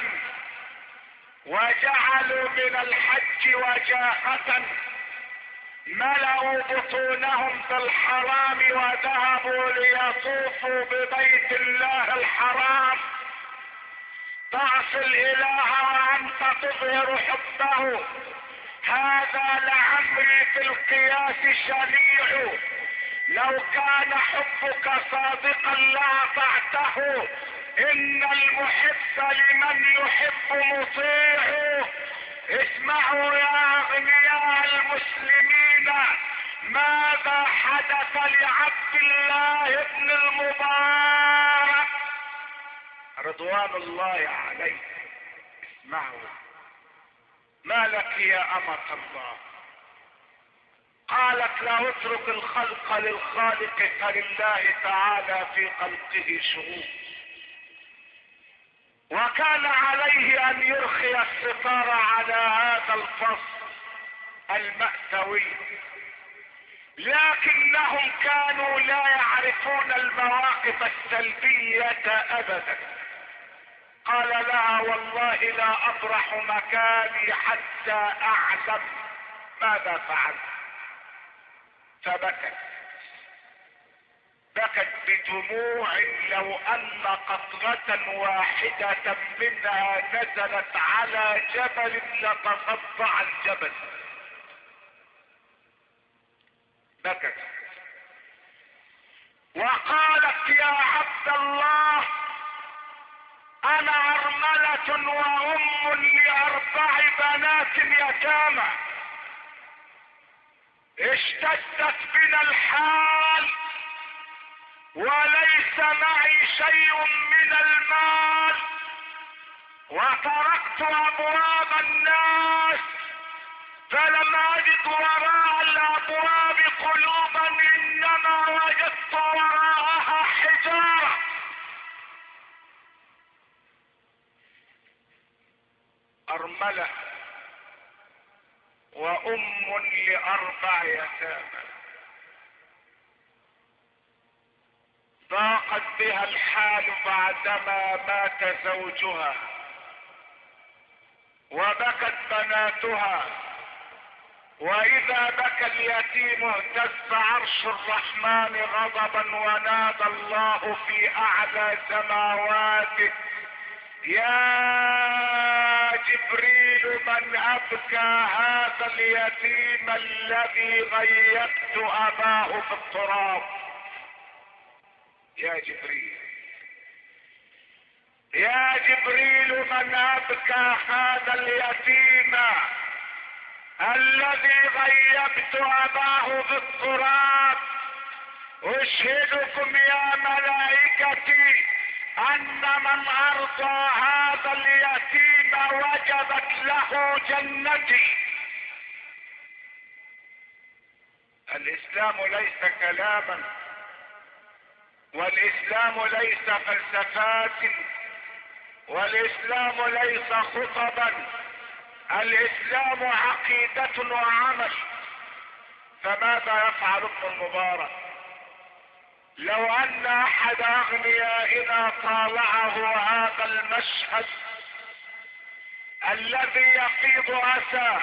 وجعلوا من الحج وجاهة، ملأوا بطونهم بالحرام وذهبوا ليطوفوا ببيت الله الحرام، تعصي الاله وانت تظهر حبه. هذا لعمري في القياس شنيع، لو كان حبك صادقا لاطعته، ان المحب لمن يحب مطيع. اسمعوا يا اغنياء المسلمين ماذا حدث لعبد الله بن المبارك رضوان الله عليه. اسمعوا: ما لك يا أمة الله؟ قالت: لا اترك الخلق للخالق، فلله تعالى في خلقه شؤون. وكان عليه ان يرخي الستار على هذا الفصل المأساوي، لكنهم كانوا لا يعرفون المواقف السلبية ابدا. قال لها: والله لا اطرح مكاني حتى اعلم ماذا فعلت. فبكت، بكت بدموع لو ان قطرة واحدة منها نزلت على جبل لتصدع الجبل. بكت وقالت: يا عبد الله، انا ارملة وام لاربع بنات يتامى، اشتدت بنا الحال وليس معي شيء من المال، وتركت ابواب الناس فلم اجد وراء الابواب قلوبا، انما وجدت وراءها حجارة. ارملة وام لاربع يتامى، ضاقت بها الحال بعدما مات زوجها، وبكت بناتها، واذا بكى اليتيم اهتز عرش الرحمن غضبا، ونادى الله في اعلى سماواته: يا جبريل من ابكى هذا اليتيم الذي غيبت اباه في التراب. يا جبريل يا جبريل من ابكى هذا اليتيم الذي غيبت اباه بالتراب؟ اشهدكم يا ملائكتي ان من ارضى هذا اليتيم وجبت له جنتي. الاسلام ليس كلاما، والاسلام ليس فلسفات، والاسلام ليس خطبا، الاسلام عقيدة وعمل. فماذا يفعل ابن المبارك؟ لو ان احد اغنيائنا طالعه هذا المشهد الذي يفيض اسى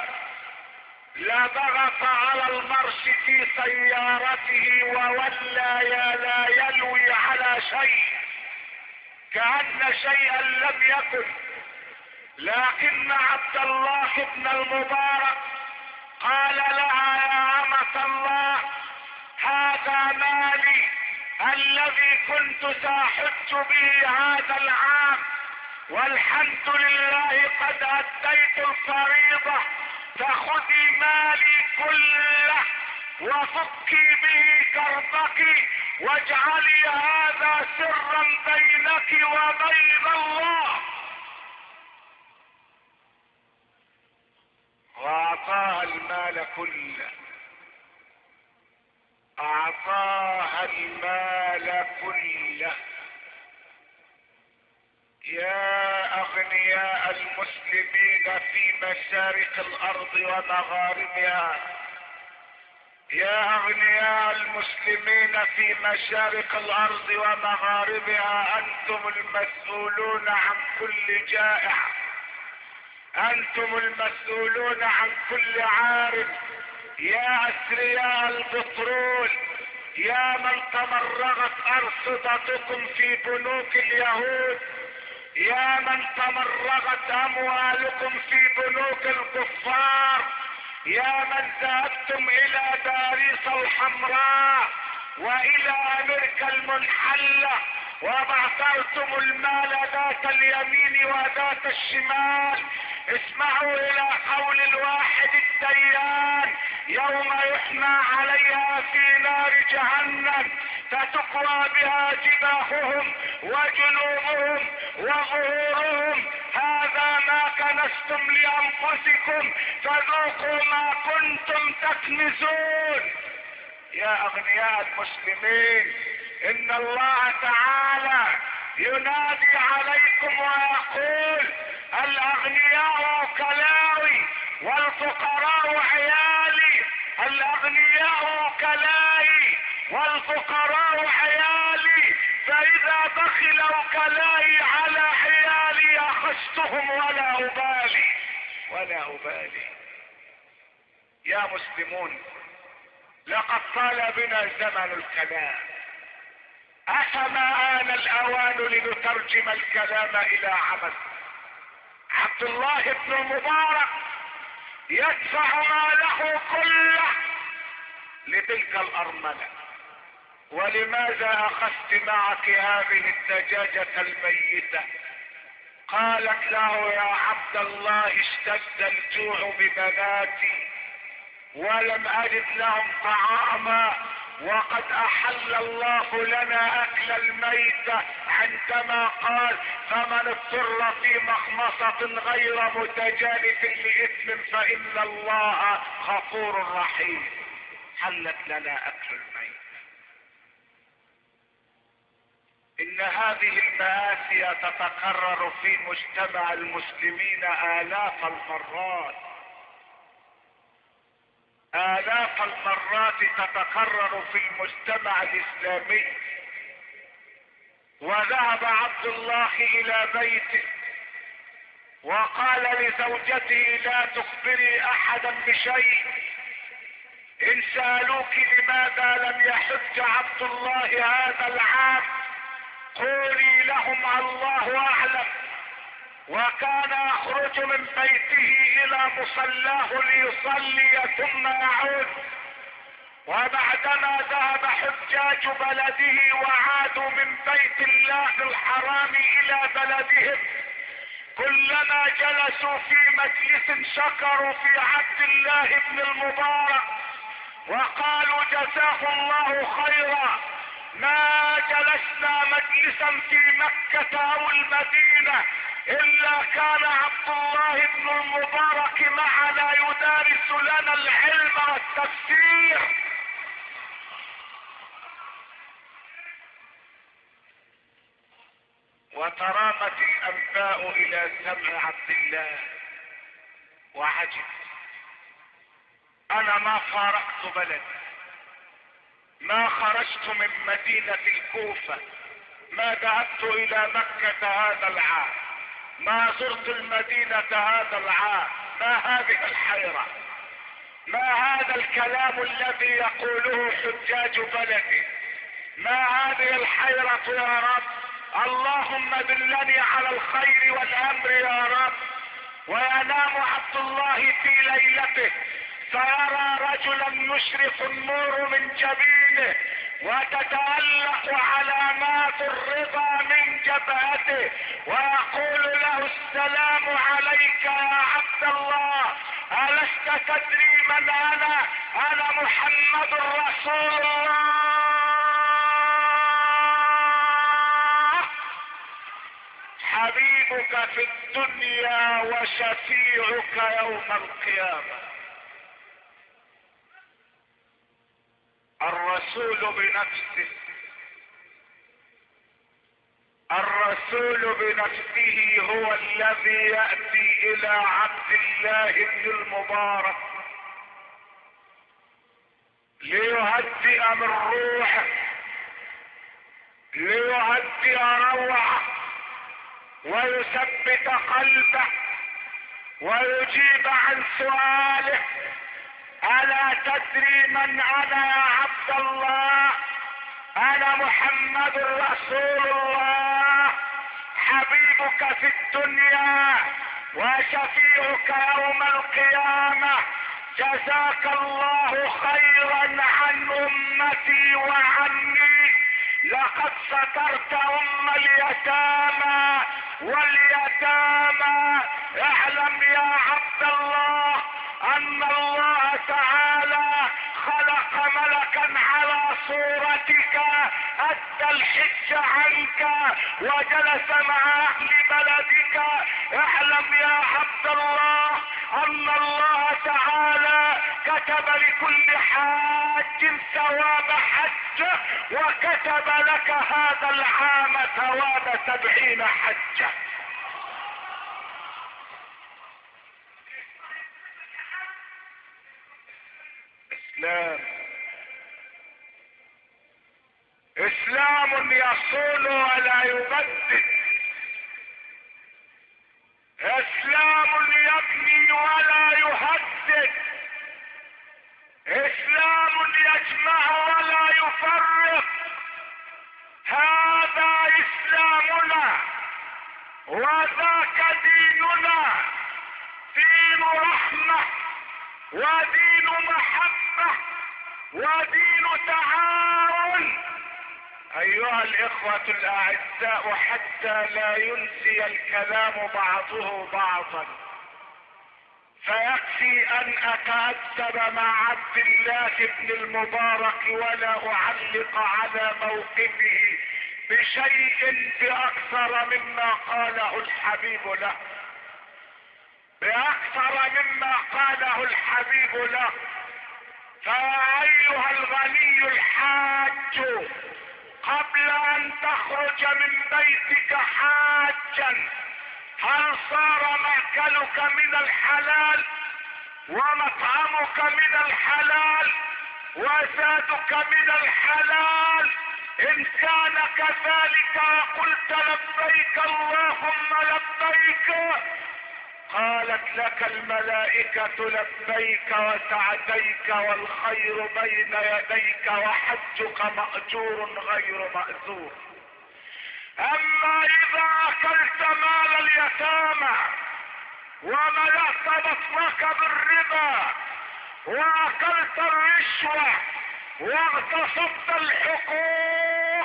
لضغط على المرش في سيارته وولى يا لا يلوي على شيء كأن شيئا لم يكن. لكن عبد الله بن المبارك قال لها يا أمة الله هذا مالي الذي كنت ساحبت به هذا العام، والحمد لله قد أديت الفريضة، فخذي مالي كله وفكي به كربك واجعلي هذا سرا بينك وبين الله. واعطاها المال كله، اعطاها المال كله. يا اغنياء المسلمين في مشارق الارض ومغاربها، يا اغنياء المسلمين في مشارق الارض ومغاربها، انتم المسؤولون عن كل جائع، انتم المسؤولون عن كل عارف. يا اثرياء البترول، يا من تمرغت ارصدتكم في بنوك اليهود، يا من تمرغت اموالكم في بنوك الكفار، يا من ذهبتم الى باريس الحمراء والى امريكا المنحلة وبعثرتم المال ذات اليمين وذات الشمال، اسمعوا الى قول الواحد الديان يوم يحمى عليها في نار جهنم فتقوى بها جباههم وجنوبهم وظهورهم، هذا ما كنستم لانفسكم فذوقوا ما كنتم تكنزون. يا اغنياء المسلمين، ان الله تعالى ينادي عليكم ويقول الاغنياء وكلاوي والفقراء عيالي، الاغنياء وكلائي والفقراء عيالي، فاذا بخل وكلائي على عيالي اخذتهم ولا ابالي ولا ابالي. يا مسلمون، لقد طال بنا زمن الكلام، أفما آن الأوان لنترجم الكلام إلى عمل. عبد الله بن المبارك يدفع ماله كله لتلك الأرملة. ولماذا أخذت معك هذه الدجاجة الميتة؟ قالت له يا عبد الله اشتد الجوع ببناتي ولم أجد لهم طعاما، وقد احل الله لنا اكل الميتة عندما قال فمن اضطر في مخمصة غير متجانف لاثم فان الله غفور رحيم. حلت لنا اكل الميت. ان هذه المآسي تتكرر في مجتمع المسلمين الاف المرات، آلاف المرات تتكرر في المجتمع الإسلامي. وذهب عبد الله إلى بيته وقال لزوجته لا تخبري أحدا بشيء، إن سألوك لماذا لم يحج عبد الله هذا العام قولي لهم الله أعلم. وكان يخرج من بيته الى مصلاه ليصلي ثم يعود، وبعدما ذهب حجاج بلده وعادوا من بيت الله الحرام الى بلدهم، كلما جلسوا في مجلس شكروا في عبد الله بن المبارك وقالوا جزاه الله خيرا، ما جلسنا مجلسا في مكة او المدينة الا كان عبد الله بن المبارك معنا يدارس لنا العلم والتفسير. وترامت الانباء الى سمع عبد الله وعجب. انا ما فارقت بلدي، ما خرجت من مدينة الكوفة، ما ذهبت الى مكة هذا العام، ما زرت المدينة هذا العام، ما هذه الحيرة، ما هذا الكلام الذي يقوله حجاج بلدي، ما هذه الحيرة يا رب؟ اللهم دلني على الخير والامر يا رب. وينام عبد الله في ليلته فيرى رجلا يشرف النور من جبينه وتتألق علامات الرضا من جبهته ويقول له السلام عليك يا عبد الله، ألست تدري من انا؟ انا محمد رسول الله، حبيبك في الدنيا وشفيعك يوم القيامة. الرسول بنفسه، الرسول بنفسه هو الذي يأتي الى عبد الله بن المبارك ليهدئ من روحه، ليهدئ روعه ويثبت قلبه ويجيب عن سؤاله: ألا تدري من أنا يا عبد الله؟ أنا محمد رسول الله، حبيبك في الدنيا وشفيعك يوم القيامة، جزاك الله خيرا عن أمتي وعني، لقد سترت أم اليتامى واليتامى. اعلم يا عبد الله ان الله تعالى خلق ملكا على صورتك ادى الحج عنك وجلس مع اهل بلدك. اعلم يا عبد الله ان الله تعالى كتب لكل حاج ثواب حجه وكتب لك هذا العام ثواب سبعين حجه. اسلام، اسلام يصون ولا يبدد، اسلام يبني ولا يهدد، اسلام يجمع ولا يفرق. هذا اسلامنا وذاك ديننا، دين رحمة ودين محبة ودين تعاون. ايها الاخوة الاعزاء، حتى لا ينسي الكلام بعضه بعضا، فيكفي ان اتأدب مع عبد الله بن المبارك ولا اعلق على موقفه بشيء باكثر مما قاله الحبيب له، باكثر مما قاله الحبيب له. فيا ايها الغني الحاج، قبل ان تخرج من بيتك حاجا، هل صار مأكلك من الحلال ومطعمك من الحلال وزادك من الحلال؟ ان كان كذلك وقلت لبيك اللهم لبيك، قالت لك الملائكة لبيك وسعديك والخير بين يديك وحجك مأجور غير مأزور. اما اذا اكلت مال اليتامى وملأت بطنك بالربا واكلت الرشوة واغتصبت الحقوق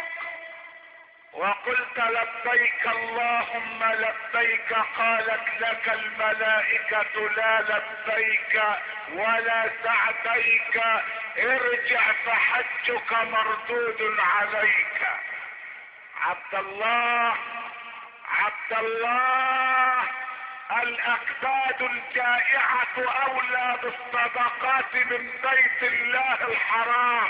وقلت لبيك اللهم لبيك، قالت لك الملائكة لا لبيك ولا سعديك، ارجع فحجك مردود عليك. عبد الله عبد الله، الاكباد الجائعة اولى بالصدقات من بيت الله الحرام.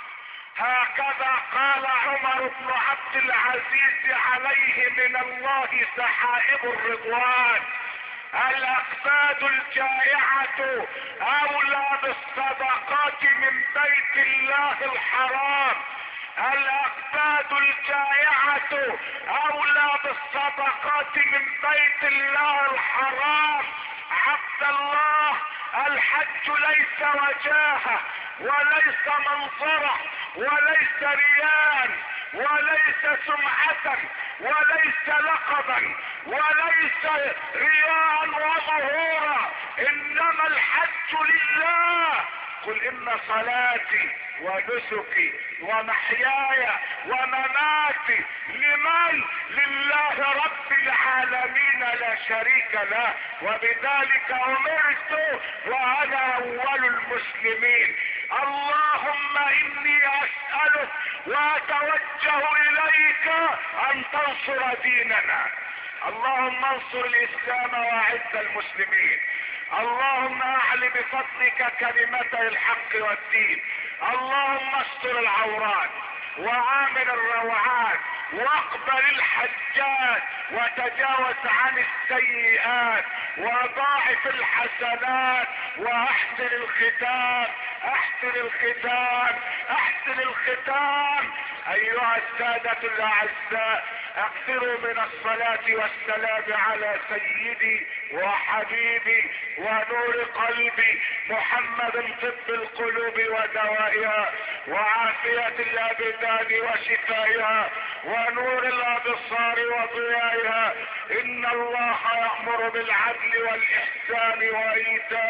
هكذا قال عمر بن عبد العزيز عليه من الله سحائب الرضوان: الاكباد الجائعة اولى بالصدقات من بيت الله الحرام. الاكباد الجائعة اولى بالصدقات من بيت الله الحرام. عبد الله، الحج ليس وجاهه وليس منظره وليس ريان وليس سمعة وليس لقبا وليس رياء وظهورا، انما الحج لله. قل ان صلاتي ونسكي ومحياي ومماتي لمن؟ لله رب العالمين لا شريك له، وبذلك امرت وانا اول المسلمين. اللهم اني اسألك واتوجه اليك ان تنصر ديننا. اللهم انصر الاسلام واعز المسلمين. اللهم اعل بفضلك كلمتي الحق والدين. اللهم استر العورات وآمن الروعات واقبل الحجات وتجاوز عن السيئات وضاعف الحسنات واحسن الختام احسن الختام احسن الختام. ايها السادة الاعزاء، اكثروا من الصلاة والسلام على سيدي وحبيبي ونور قلبي محمد، طب القلوب ودوائها وعافية الابدان وشفائها ونور الابصار وضيائها. ان الله يأمر بالعدل والاحسان وايتاء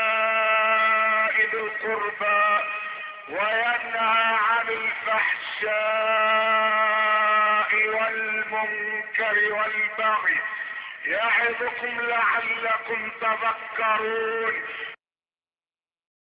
ذي القربى وينهى عن الفحشاء والمنكر والبغي، يعظكم لعلكم تذكرون.